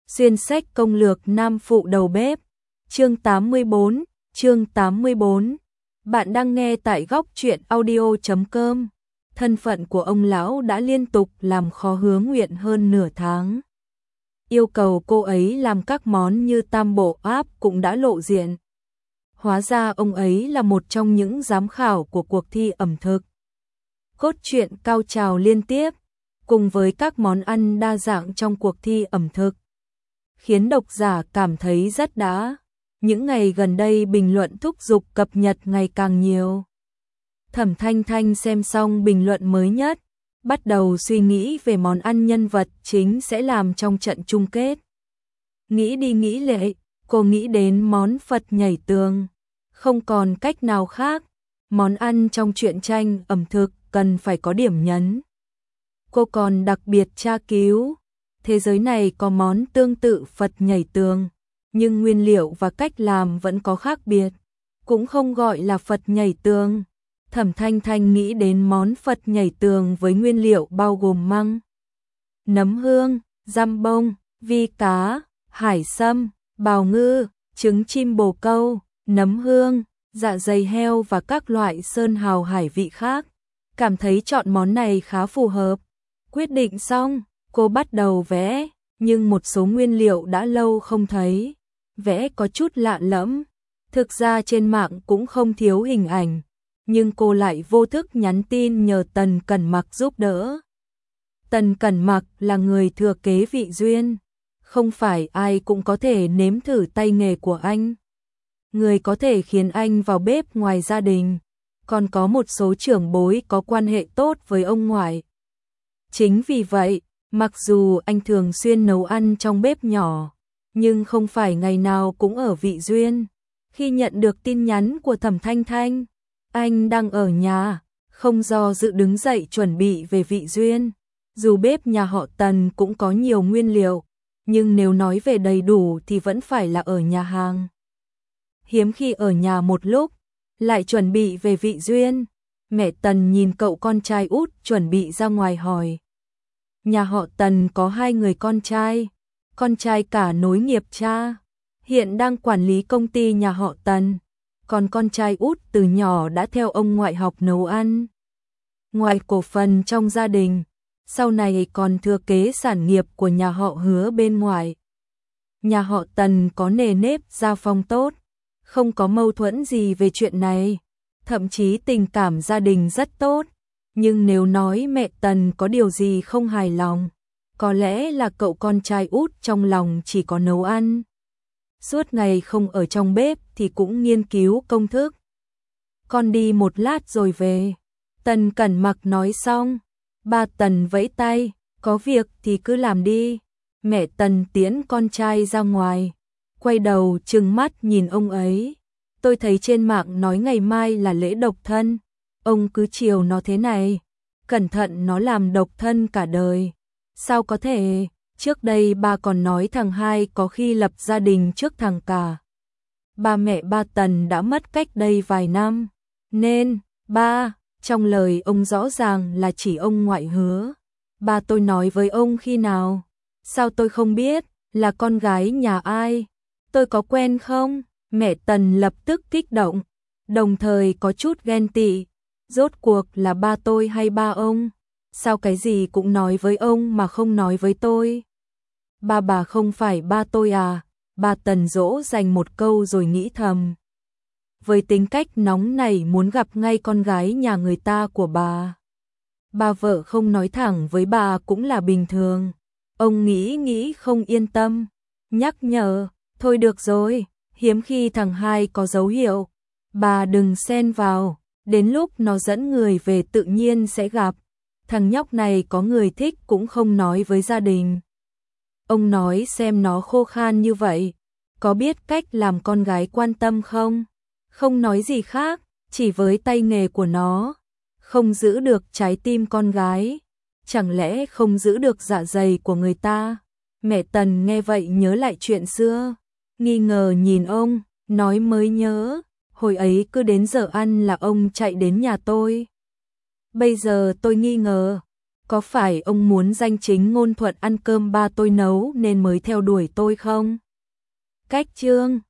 Xuyên sách công lược nam phụ đầu bếp. Chương 84. Bạn đang nghe tại góc truyện audio.com. Thân phận của ông lão đã liên tục làm khó Hứa Nguyện hơn nửa tháng. Yêu cầu cô ấy làm các món như tam bộ áp cũng đã lộ diện. Hóa ra ông ấy là một trong những giám khảo của cuộc thi ẩm thực. Cốt truyện cao trào liên tiếp, cùng với các món ăn đa dạng trong cuộc thi ẩm thực, khiến độc giả cảm thấy rất đã. Những ngày gần đây bình luận thúc giục cập nhật ngày càng nhiều. Thẩm Thanh Thanh xem xong bình luận mới nhất, bắt đầu suy nghĩ về món ăn nhân vật chính sẽ làm trong trận chung kết. Nghĩ đi nghĩ lại, cô nghĩ đến món Phật nhảy tường. Không còn cách nào khác, món ăn trong truyện tranh ẩm thực cần phải có điểm nhấn. Cô còn đặc biệt tra cứu, thế giới này có món tương tự Phật nhảy tường, nhưng nguyên liệu và cách làm vẫn có khác biệt, cũng không gọi là Phật nhảy tường. Thẩm Thanh Thanh nghĩ đến món Phật nhảy tường với nguyên liệu bao gồm măng, nấm hương, giam bông, vi cá, hải sâm, bào ngư, trứng chim bồ câu, nấm hương, dạ dày heo và các loại sơn hào hải vị khác. Cảm thấy chọn món này khá phù hợp. Quyết định xong, cô bắt đầu vẽ, nhưng một số nguyên liệu đã lâu không thấy. Vẽ có chút lạ lẫm. Thực ra trên mạng cũng không thiếu hình ảnh, nhưng cô lại vô thức nhắn tin nhờ Tần Cẩn Mặc giúp đỡ. Tần Cẩn Mặc là người thừa kế Vị Duyên, không phải ai cũng có thể nếm thử tay nghề của anh. Người có thể khiến anh vào bếp ngoài gia đình, còn có một số trưởng bối có quan hệ tốt với ông ngoại. Chính vì vậy, mặc dù anh thường xuyên nấu ăn trong bếp nhỏ, nhưng không phải ngày nào cũng ở Vị Duyên. Khi nhận được tin nhắn của Thẩm Thanh Thanh, anh đang ở nhà, không do dự đứng dậy chuẩn bị về Vị Duyên. Dù bếp nhà họ Tần cũng có nhiều nguyên liệu, nhưng nếu nói về đầy đủ thì vẫn phải là ở nhà hàng. Hiếm khi ở nhà một lúc, lại chuẩn bị về Vị Duyên. Mẹ Tần nhìn cậu con trai út chuẩn bị ra ngoài hỏi. Nhà họ Tần có 2 người con trai cả nối nghiệp cha, hiện đang quản lý công ty nhà họ Tần, còn con trai út từ nhỏ đã theo ông ngoại học nấu ăn. Ngoài cổ phần trong gia đình, sau này còn thừa kế sản nghiệp của nhà họ Hứa bên ngoài. Nhà họ Tần có nề nếp gia phong tốt, không có mâu thuẫn gì về chuyện này, thậm chí tình cảm gia đình rất tốt. Nhưng nếu nói mẹ Tần có điều gì không hài lòng, có lẽ là cậu con trai út trong lòng chỉ có nấu ăn. Suốt ngày không ở trong bếp thì cũng nghiên cứu công thức. Con đi một lát rồi về. Tần Cẩn Mặc nói xong, ba Tần vẫy tay, có việc thì cứ làm đi. Mẹ Tần tiễn con trai ra ngoài, quay đầu trừng mắt nhìn ông ấy. Tôi thấy trên mạng nói ngày mai là lễ độc thân, ông cứ chiều nó thế này, cẩn thận nó làm độc thân cả đời. Sao có thể, trước đây ba còn nói thằng hai có khi lập gia đình trước thằng cả. Ba mẹ ba Tần đã mất cách đây vài năm, nên, ba, trong lời ông rõ ràng là chỉ ông ngoại Hứa. Ba tôi nói với ông khi nào? Sao tôi không biết, là con gái nhà ai? Tôi có quen không? Mẹ Tần lập tức kích động, đồng thời có chút ghen tị. Rốt cuộc là ba tôi hay ba ông? Sao cái gì cũng nói với ông mà không nói với tôi? Ba bà không phải ba tôi à? Ba Tần dỗ dành một câu rồi nghĩ thầm. Với tính cách nóng này muốn gặp ngay con gái nhà người ta của bà. Bà vợ không nói thẳng với bà cũng là bình thường. Ông nghĩ không yên tâm, nhắc nhở, thôi được rồi, hiếm khi thằng hai có dấu hiệu. Bà đừng xen vào, đến lúc nó dẫn người về tự nhiên sẽ gặp. Thằng nhóc này có người thích cũng không nói với gia đình. Ông nói xem nó khô khan như vậy, có biết cách làm con gái quan tâm không? Không nói gì khác, chỉ với tay nghề của nó, không giữ được trái tim con gái, chẳng lẽ không giữ được dạ dày của người ta? Mẹ Tần nghe vậy nhớ lại chuyện xưa, nghi ngờ nhìn ông, nói mới nhớ, hồi ấy cứ đến giờ ăn là ông chạy đến nhà tôi. Bây giờ tôi nghi ngờ, có phải ông muốn danh chính ngôn thuận ăn cơm ba tôi nấu nên mới theo đuổi tôi không? Cách chương